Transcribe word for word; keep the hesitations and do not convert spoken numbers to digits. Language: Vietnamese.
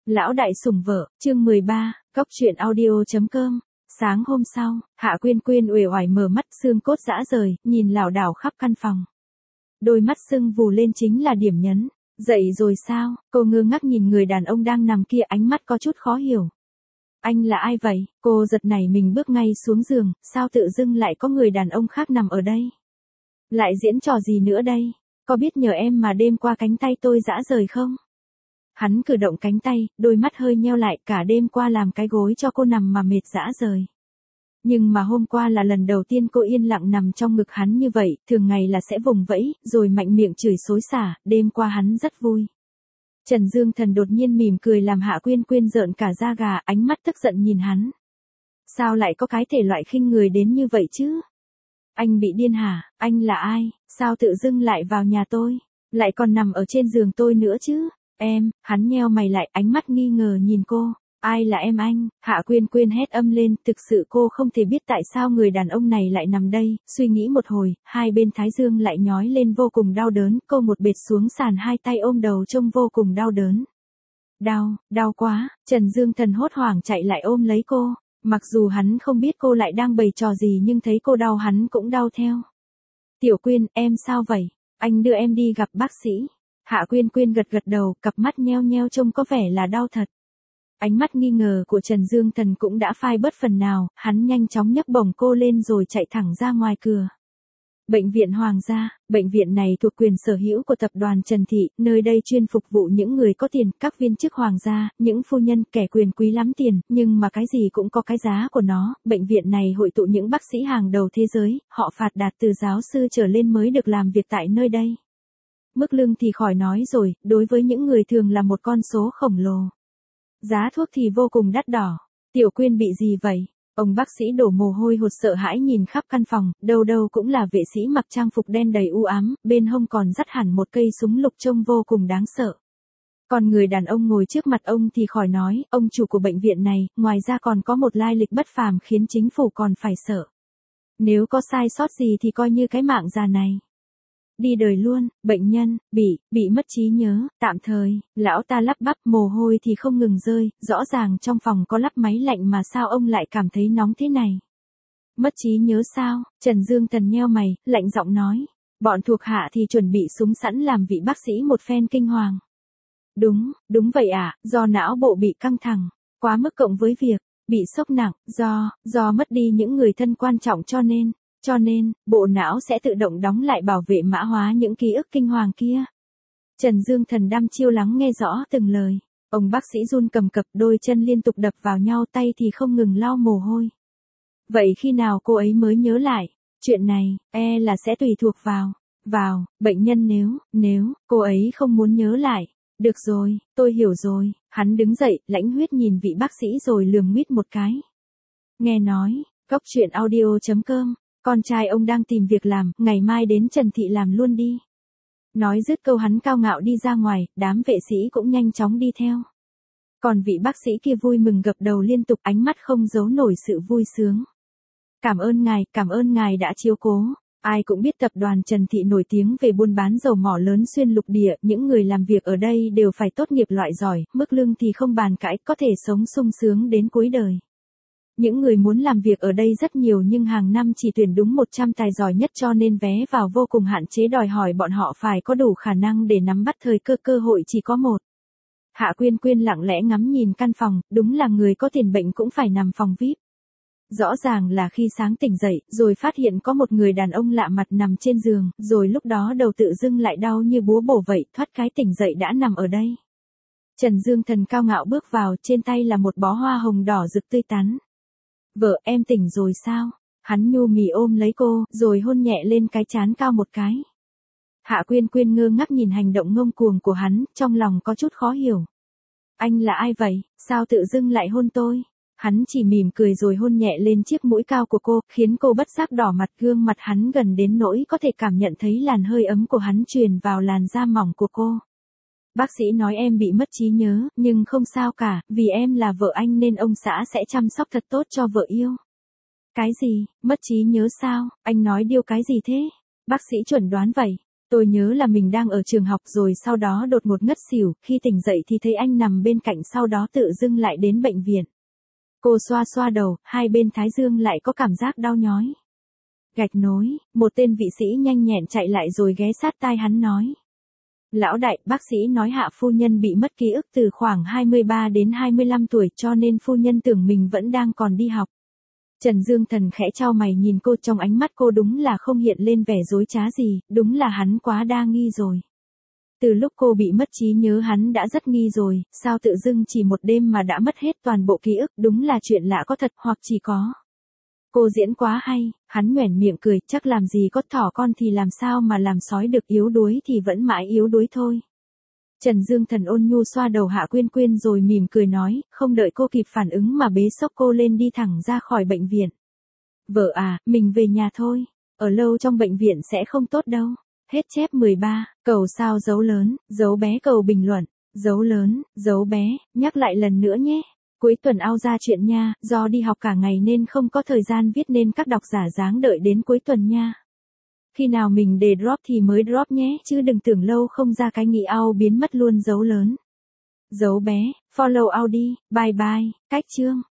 Lão đại sủng vợ, chương mười ba, cóc truyện audio.com. Sáng hôm sau, Hạ Quyên Quyên uể oải mở mắt, xương cốt rã rời, nhìn lảo đảo khắp căn phòng. Đôi mắt sưng vù lên chính là điểm nhấn. Dậy rồi sao? Cô ngơ ngác nhìn người đàn ông đang nằm kia, ánh mắt có chút khó hiểu. Anh là ai vậy? Cô giật nảy mình bước ngay xuống giường, sao tự dưng lại có người đàn ông khác nằm ở đây? Lại diễn trò gì nữa đây? Có biết nhờ em mà đêm qua cánh tay tôi rã rời không? Hắn cử động cánh tay, đôi mắt hơi nheo lại, cả đêm qua làm cái gối cho cô nằm mà mệt rã rời. Nhưng mà hôm qua là lần đầu tiên cô yên lặng nằm trong ngực hắn như vậy, thường ngày là sẽ vùng vẫy, rồi mạnh miệng chửi xối xả, đêm qua hắn rất vui. Trần Dương Thần đột nhiên mỉm cười làm Hạ Quyên Quyên rợn cả da gà, ánh mắt tức giận nhìn hắn. Sao lại có cái thể loại khinh người đến như vậy chứ? Anh bị điên hả? Anh là ai? Sao tự dưng lại vào nhà tôi? Lại còn nằm ở trên giường tôi nữa chứ? Em, hắn nheo mày lại, ánh mắt nghi ngờ nhìn cô. Ai là em anh? Hạ Quyên Quyên hét âm lên, thực sự cô không thể biết tại sao người đàn ông này lại nằm đây, suy nghĩ một hồi, hai bên thái dương lại nhói lên vô cùng đau đớn, cô một bệt xuống sàn, hai tay ôm đầu trông vô cùng đau đớn. Đau, đau quá, Trần Dương Thần hốt hoảng chạy lại ôm lấy cô, mặc dù hắn không biết cô lại đang bày trò gì nhưng thấy cô đau hắn cũng đau theo. Tiểu Quyên, em sao vậy? Anh đưa em đi gặp bác sĩ. Hạ Quyên Quyên gật gật đầu, cặp mắt nheo nheo trông có vẻ là đau thật. Ánh mắt nghi ngờ của Trần Dương Thần cũng đã phai bớt phần nào, hắn nhanh chóng nhấc bổng cô lên rồi chạy thẳng ra ngoài cửa. Bệnh viện Hoàng gia, bệnh viện này thuộc quyền sở hữu của tập đoàn Trần Thị, nơi đây chuyên phục vụ những người có tiền, các viên chức hoàng gia, những phu nhân, kẻ quyền quý lắm tiền, nhưng mà cái gì cũng có cái giá của nó, bệnh viện này hội tụ những bác sĩ hàng đầu thế giới, họ phạt đạt từ giáo sư trở lên mới được làm việc tại nơi đây. Mức lương thì khỏi nói rồi, đối với những người thường là một con số khổng lồ. Giá thuốc thì vô cùng đắt đỏ. Tiểu Quyên bị gì vậy? Ông bác sĩ đổ mồ hôi hột sợ hãi nhìn khắp căn phòng, đâu đâu cũng là vệ sĩ mặc trang phục đen đầy u ám, bên hông còn dắt hẳn một cây súng lục trông vô cùng đáng sợ. Còn người đàn ông ngồi trước mặt ông thì khỏi nói, ông chủ của bệnh viện này, ngoài ra còn có một lai lịch bất phàm khiến chính phủ còn phải sợ. Nếu có sai sót gì thì coi như cái mạng già này đi đời luôn. Bệnh nhân, bị, bị mất trí nhớ, tạm thời, lão ta lắp bắp, mồ hôi thì không ngừng rơi, rõ ràng trong phòng có lắp máy lạnh mà sao ông lại cảm thấy nóng thế này. Mất trí nhớ sao? Trần Dương Thần nheo mày, lạnh giọng nói. Bọn thuộc hạ thì chuẩn bị súng sẵn làm vị bác sĩ một phen kinh hoàng. Đúng, đúng vậy ạ, à, do não bộ bị căng thẳng, quá mức cộng với việc bị sốc nặng, do, do mất đi những người thân quan trọng cho nên, Cho nên, bộ não sẽ tự động đóng lại bảo vệ mã hóa những ký ức kinh hoàng kia. Trần Dương Thần đăm chiêu lắng nghe rõ từng lời. Ông bác sĩ run cầm cập, đôi chân liên tục đập vào nhau, tay thì không ngừng lau mồ hôi. Vậy khi nào cô ấy mới nhớ lại? Chuyện này, e là sẽ tùy thuộc vào, vào, bệnh nhân nếu, nếu, cô ấy không muốn nhớ lại. Được rồi, tôi hiểu rồi. Hắn đứng dậy, lãnh huyết nhìn vị bác sĩ rồi lườm nguyết một cái. Nghe nói, cóc truyện audio.com. Con trai ông đang tìm việc làm, ngày mai đến Trần Thị làm luôn đi. Nói dứt câu hắn cao ngạo đi ra ngoài, đám vệ sĩ cũng nhanh chóng đi theo. Còn vị bác sĩ kia vui mừng gập đầu liên tục, ánh mắt không giấu nổi sự vui sướng. Cảm ơn ngài, cảm ơn ngài đã chiếu cố. Ai cũng biết tập đoàn Trần Thị nổi tiếng về buôn bán dầu mỏ lớn xuyên lục địa, những người làm việc ở đây đều phải tốt nghiệp loại giỏi, mức lương thì không bàn cãi, có thể sống sung sướng đến cuối đời. Những người muốn làm việc ở đây rất nhiều nhưng hàng năm chỉ tuyển đúng một trăm tài giỏi nhất cho nên vé vào vô cùng hạn chế, đòi hỏi bọn họ phải có đủ khả năng để nắm bắt thời cơ, cơ hội chỉ có một. Hạ Quyên Quyên lặng lẽ ngắm nhìn căn phòng, đúng là người có tiền bệnh cũng phải nằm phòng vi ai pi. Rõ ràng là khi sáng tỉnh dậy, rồi phát hiện có một người đàn ông lạ mặt nằm trên giường, rồi lúc đó đầu tự dưng lại đau như búa bổ vậy, thoát cái tỉnh dậy đã nằm ở đây. Trần Dương Thần cao ngạo bước vào, trên tay là một bó hoa hồng đỏ rực tươi tắn. Vợ, em tỉnh rồi sao? Hắn nhu mì ôm lấy cô, rồi hôn nhẹ lên cái trán cao một cái. Hạ Quyên Quyên ngơ ngác nhìn hành động ngông cuồng của hắn, trong lòng có chút khó hiểu. Anh là ai vậy? Sao tự dưng lại hôn tôi? Hắn chỉ mỉm cười rồi hôn nhẹ lên chiếc mũi cao của cô, khiến cô bất giác đỏ mặt, gương mặt hắn gần đến nỗi có thể cảm nhận thấy làn hơi ấm của hắn truyền vào làn da mỏng của cô. Bác sĩ nói em bị mất trí nhớ, nhưng không sao cả, vì em là vợ anh nên ông xã sẽ chăm sóc thật tốt cho vợ yêu. Cái gì, mất trí nhớ sao, anh nói điêu cái gì thế? Bác sĩ chuẩn đoán vậy. Tôi nhớ là mình đang ở trường học rồi sau đó đột ngột ngất xỉu, khi tỉnh dậy thì thấy anh nằm bên cạnh sau đó tự dưng lại đến bệnh viện. Cô xoa xoa đầu, hai bên thái dương lại có cảm giác đau nhói. Gạch nối, một tên vị sĩ nhanh nhẹn chạy lại rồi ghé sát tai hắn nói. Lão đại, bác sĩ nói Hạ phu nhân bị mất ký ức từ khoảng hai mươi ba đến hai mươi lăm tuổi cho nên phu nhân tưởng mình vẫn đang còn đi học. Trần Dương Thần khẽ chau mày nhìn cô, trong ánh mắt cô đúng là không hiện lên vẻ dối trá gì, đúng là hắn quá đa nghi rồi. Từ lúc cô bị mất trí nhớ hắn đã rất nghi rồi, sao tự dưng chỉ một đêm mà đã mất hết toàn bộ ký ức, đúng là chuyện lạ có thật hoặc chỉ có. Cô diễn quá hay, hắn nhoẻn miệng cười, chắc làm gì có thỏ con thì làm sao mà làm sói được, yếu đuối thì vẫn mãi yếu đuối thôi. Trần Dương Thần ôn nhu xoa đầu Hạ Quyên Quyên rồi mỉm cười nói, không đợi cô kịp phản ứng mà bế xốc cô lên đi thẳng ra khỏi bệnh viện. Vợ à, mình về nhà thôi, ở lâu trong bệnh viện sẽ không tốt đâu. Hết chép mười ba, cầu sao dấu lớn, dấu bé cầu bình luận, dấu lớn, dấu bé, nhắc lại lần nữa nhé. Cuối tuần ao ra chuyện nha, do đi học cả ngày nên không có thời gian viết nên các độc giả dáng đợi đến cuối tuần nha. Khi nào mình để drop thì mới drop nhé, chứ đừng tưởng lâu không ra cái nghị ao biến mất luôn, dấu lớn. Dấu bé, follow ao đi, bye bye, cách chương.